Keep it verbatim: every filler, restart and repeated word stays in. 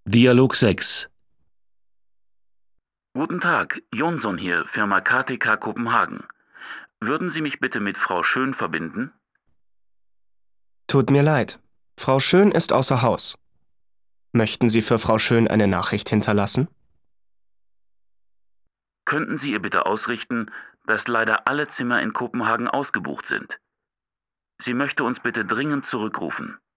Dialog sechs. Guten Tag, Jonsson hier, Firma K T K Kopenhagen. Würden Sie mich bitte mit Frau Schön verbinden? Tut mir leid. Frau Schön ist außer Haus. Möchten Sie für Frau Schön eine Nachricht hinterlassen? Könnten Sie ihr bitte ausrichten, dass leider alle Zimmer in Kopenhagen ausgebucht sind? Sie möchte uns bitte dringend zurückrufen.